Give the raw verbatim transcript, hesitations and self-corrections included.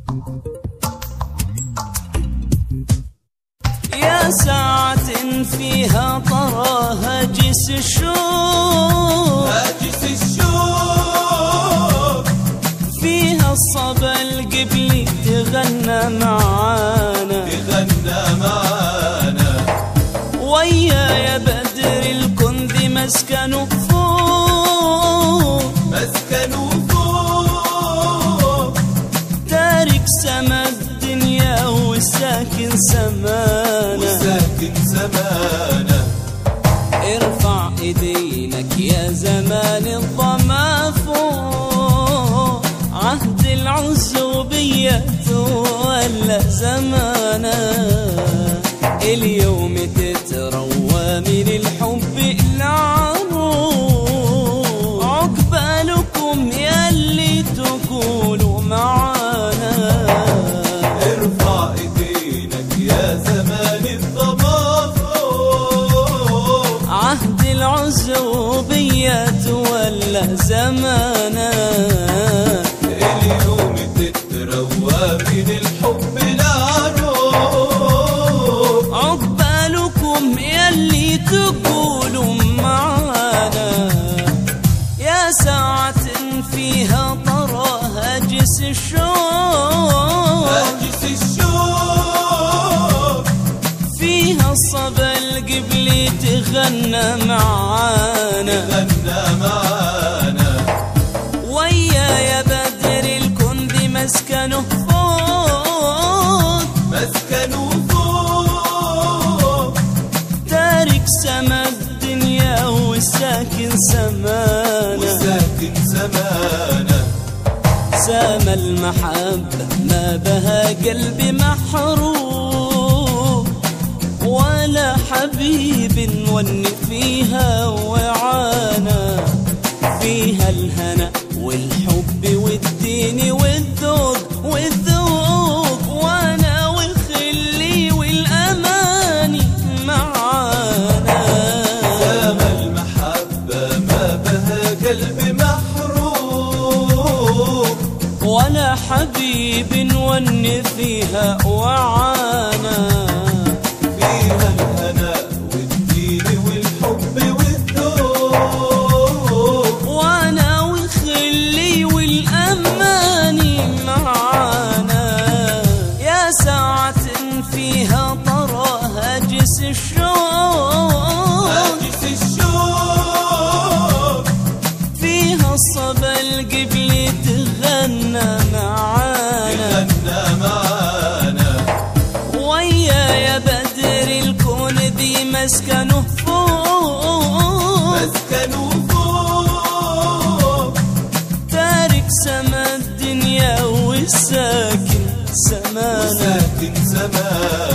يا ساعة فيها طرى هاجس الشوق، هاجس الشوق، فيها الصبا القبلي تغنى معانا، تغنى معانا. ويا يا بدر الكنذ مسكن فوق، مسكن فوق، تارك سما الدنيا والساكن سمانا، والساكن سمانا. ارفع ايدينك يا زمان الظما فوق، عهد العزوبية تولى زمانا، اليوم تتروى من الحب العروق، عقبالكم ياللي تقولوا معانا. ارفع ايدينك يا زمان الظما فوق، عهد العزوبية تولى زمانا، اليوم تتروى من الحب العروق، عقبالكم ياللي تقولوا معانا. يا ساعة فيها طرى هاجس الشوق، هاجس الشوق، فيها الصبا القبلي تغنى معانا، تغنى معانا. ويا يا بدر الكنذ مسكنه فوق، مسكن فوق، تارك سما الدنيا والساكن سمانا، والساكن سمانا. سما المحبة ما بها قلبي محروق، ولا حبيب نوني فيها وعانا، فيها الهنا والحب والدين والذوق والذوق، وانا والخلي والاماني معانا. سما المحبة ما بها قلبي محروق، ولا حبيب نوني فيها وعانا، فيها الهنا والدين والحب والذوق، وانا والخلي والاماني معانا. يا ساعة فيها طرى هاجس الشوق، هاجس الشوق، فيها الصبا القبلي تغنى معانا، تغنى معانا. ويا يا بدر الكون ذي مسكنه فوق، مسكن فوق، تارك سما الدنيا والساكن سمانا، والساكن سمانا.